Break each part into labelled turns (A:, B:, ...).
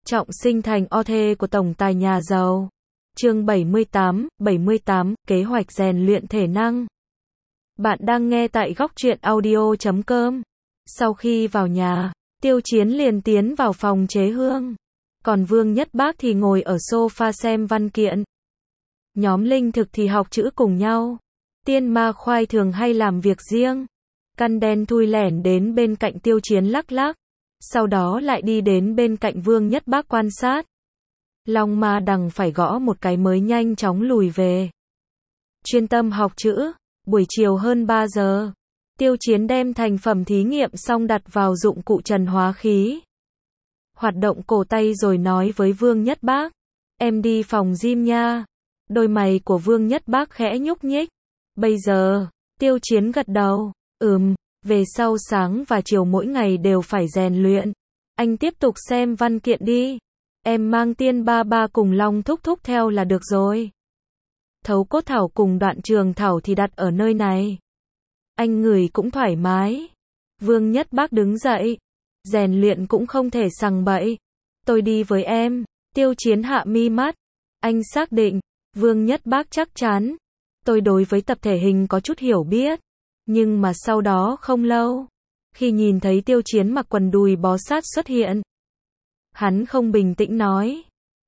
A: trọng sinh thành o thê của tổng tài nhà giàu. Chương 78, kế hoạch rèn luyện thể năng. Bạn đang nghe tại góc truyện audio.com. Sau khi vào nhà, Tiêu Chiến liền tiến vào phòng chế hương. Còn Vương Nhất Bác thì ngồi ở sofa xem văn kiện. Nhóm linh thực thì học chữ cùng nhau. Tiên Ma Khoai thường hay làm việc riêng. Căn Đen thui lẻn đến bên cạnh Tiêu Chiến lắc lắc. Sau đó lại đi đến bên cạnh Vương Nhất Bác quan sát. Long Ma Đằng phải gõ một cái mới nhanh chóng lùi về. Chuyên tâm học chữ. Buổi chiều hơn 3 giờ. Tiêu Chiến đem thành phẩm thí nghiệm xong đặt vào dụng cụ trần hóa khí. Hoạt động cổ tay rồi nói với Vương Nhất Bác. Em đi phòng gym nha. Đôi mày của Vương Nhất Bác khẽ nhúc nhích. Bây giờ, Tiêu Chiến gật đầu. Về sau sáng và chiều mỗi ngày đều phải rèn luyện. Anh tiếp tục xem văn kiện đi. Em mang Tiên Ba Ba cùng Long Thúc Thúc theo là được rồi. Thấu Cốt Thảo cùng Đoạn Trường Thảo thì đặt ở nơi này. Anh ngửi cũng thoải mái. Vương Nhất Bác đứng dậy. Rèn luyện cũng không thể sằng bậy. Tôi đi với em. Tiêu Chiến hạ mi mắt. Anh xác định. Vương Nhất Bác chắc chắn. Tôi đối với tập thể hình có chút hiểu biết. Nhưng mà sau đó không lâu. Khi nhìn thấy Tiêu Chiến mặc quần đùi bó sát xuất hiện. Hắn không bình tĩnh nói.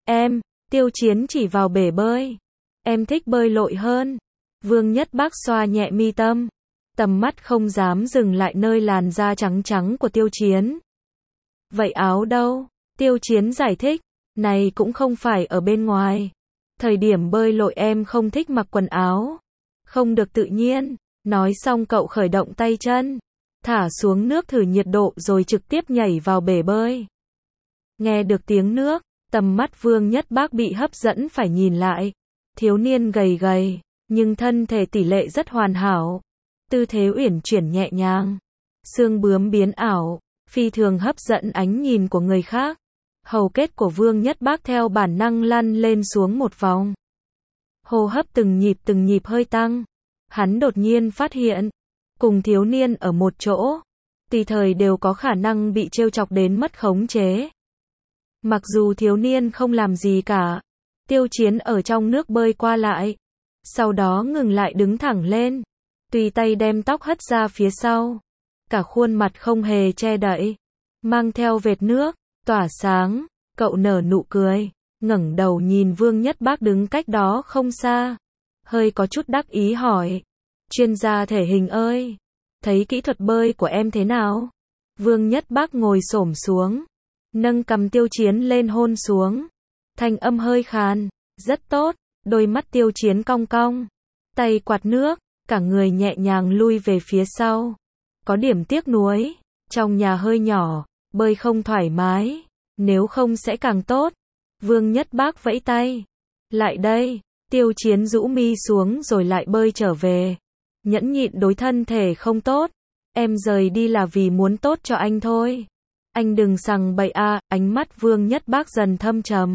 A: Tiêu Chiến chỉ vào bể bơi. Em thích bơi lội hơn. Vương Nhất Bác xoa nhẹ mi tâm. Tầm mắt không dám dừng lại nơi làn da trắng trắng của Tiêu Chiến. Vậy áo đâu? Tiêu Chiến giải thích. Này cũng không phải ở bên ngoài. Thời điểm bơi lội em không thích mặc quần áo. Không được tự nhiên. Nói xong cậu khởi động tay chân. Thả xuống nước thử nhiệt độ rồi trực tiếp nhảy vào bể bơi. Nghe được tiếng nước. Tầm mắt Vương Nhất Bác bị hấp dẫn phải nhìn lại. Thiếu niên gầy gầy. Nhưng thân thể tỷ lệ rất hoàn hảo. Tư thế uyển chuyển nhẹ nhàng. Xương bướm biến ảo. Phi thường hấp dẫn ánh nhìn của người khác. Hầu kết của Vương Nhất Bác theo bản năng lăn lên xuống một vòng. Hô hấp từng nhịp hơi tăng. Hắn đột nhiên phát hiện. Cùng thiếu niên ở một chỗ. Tùy thời đều có khả năng bị trêu chọc đến mất khống chế. Mặc dù thiếu niên không làm gì cả. Tiêu Chiến ở trong nước bơi qua lại. Sau đó ngừng lại đứng thẳng lên. Tùy tay đem tóc hất ra phía sau. Cả khuôn mặt không hề che đậy. Mang theo vệt nước. Tỏa sáng. Cậu nở nụ cười. Ngẩng đầu nhìn Vương Nhất Bác đứng cách đó không xa. Hơi có chút đắc ý hỏi. Chuyên gia thể hình ơi. Thấy kỹ thuật bơi của em thế nào? Vương Nhất Bác ngồi xổm xuống. Nâng cằm Tiêu Chiến lên hôn xuống. Thanh âm hơi khàn. Rất tốt. Đôi mắt Tiêu Chiến cong cong. Tay quạt nước. Cả người nhẹ nhàng lui về phía sau. Có điểm tiếc nuối. Trong nhà hơi nhỏ. Bơi không thoải mái. Nếu không sẽ càng tốt. Vương Nhất Bác vẫy tay. Lại đây. Tiêu Chiến rũ mi xuống rồi lại bơi trở về. Nhẫn nhịn đối thân thể không tốt. Em rời đi là vì muốn tốt cho anh thôi. Anh đừng sằng bậy a. Ánh mắt Vương Nhất Bác dần thâm trầm.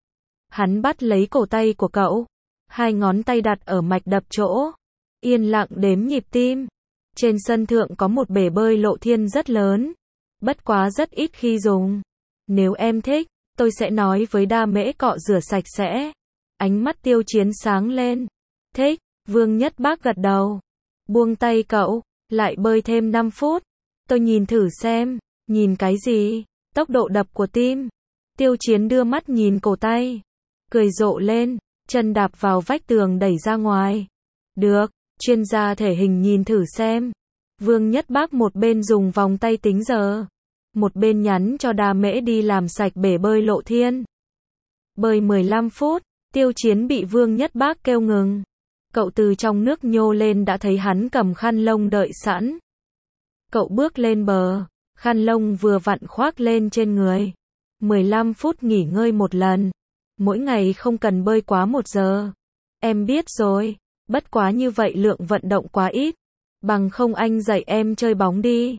A: Hắn bắt lấy cổ tay của cậu. Hai ngón tay đặt ở mạch đập chỗ. Yên lặng đếm nhịp tim. Trên sân thượng có một bể bơi lộ thiên rất lớn. Bất quá rất ít khi dùng. Nếu em thích, tôi sẽ nói với Đa Mễ cọ rửa sạch sẽ. Ánh mắt Tiêu Chiến sáng lên. Thích. Vương Nhất Bác gật đầu. Buông tay cậu. Lại bơi thêm 5 phút. Tôi nhìn thử xem. Nhìn cái gì? Tốc độ đập của tim. Tiêu Chiến đưa mắt nhìn cổ tay. Cười rộ lên. Chân đạp vào vách tường đẩy ra ngoài. Được. Chuyên gia thể hình nhìn thử xem. Vương Nhất Bác một bên dùng vòng tay tính giờ. Một bên nhắn cho Đa Mễ đi làm sạch bể bơi lộ thiên. Bơi 15 phút. Tiêu Chiến bị Vương Nhất Bác kêu ngừng. Cậu từ trong nước nhô lên đã thấy hắn cầm khăn lông đợi sẵn. Cậu bước lên bờ. Khăn lông vừa vặn khoác lên trên người. 15 phút nghỉ ngơi một lần. Mỗi ngày không cần bơi quá 1 giờ. Em biết rồi. Bất quá như vậy lượng vận động quá ít. Bằng không anh dạy em chơi bóng đi.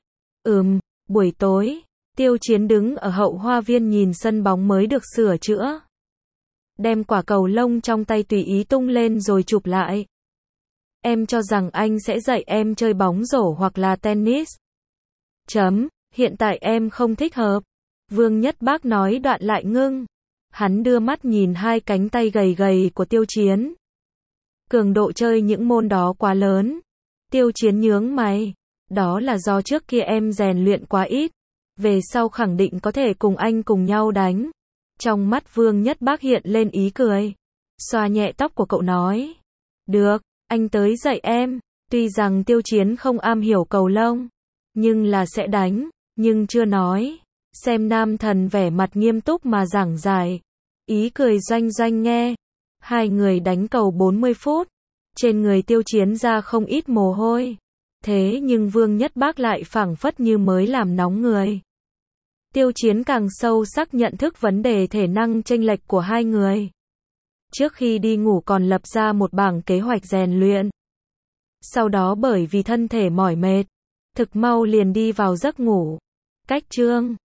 A: Buổi tối. Tiêu Chiến đứng ở hậu hoa viên nhìn sân bóng mới được sửa chữa. Đem quả cầu lông trong tay tùy ý tung lên rồi chụp lại. Em cho rằng anh sẽ dạy em chơi bóng rổ hoặc là tennis. Hiện tại em không thích hợp. Vương Nhất Bác nói đoạn lại ngưng. Hắn đưa mắt nhìn hai cánh tay gầy gầy của Tiêu Chiến. Cường độ chơi những môn đó quá lớn. Tiêu Chiến nhướng mày. Đó là do trước kia em rèn luyện quá ít. Về sau khẳng định có thể cùng anh cùng nhau đánh. Trong mắt Vương Nhất Bác hiện lên ý cười. Xoa nhẹ tóc của cậu nói. Được, anh tới dạy em. Tuy rằng Tiêu Chiến không am hiểu cầu lông, nhưng là sẽ đánh, nhưng chưa nói. Xem nam thần vẻ mặt nghiêm túc mà giảng giải. Ý cười doanh doanh nghe. Hai người đánh cầu 40 phút. Trên người Tiêu Chiến ra không ít mồ hôi. Thế nhưng Vương Nhất Bác lại phảng phất như mới làm nóng người. Tiêu Chiến càng sâu sắc nhận thức vấn đề thể năng chênh lệch của hai người. Trước khi đi ngủ còn lập ra một bảng kế hoạch rèn luyện. Sau đó bởi vì thân thể mỏi mệt, thực mau liền đi vào giấc ngủ. Cách chương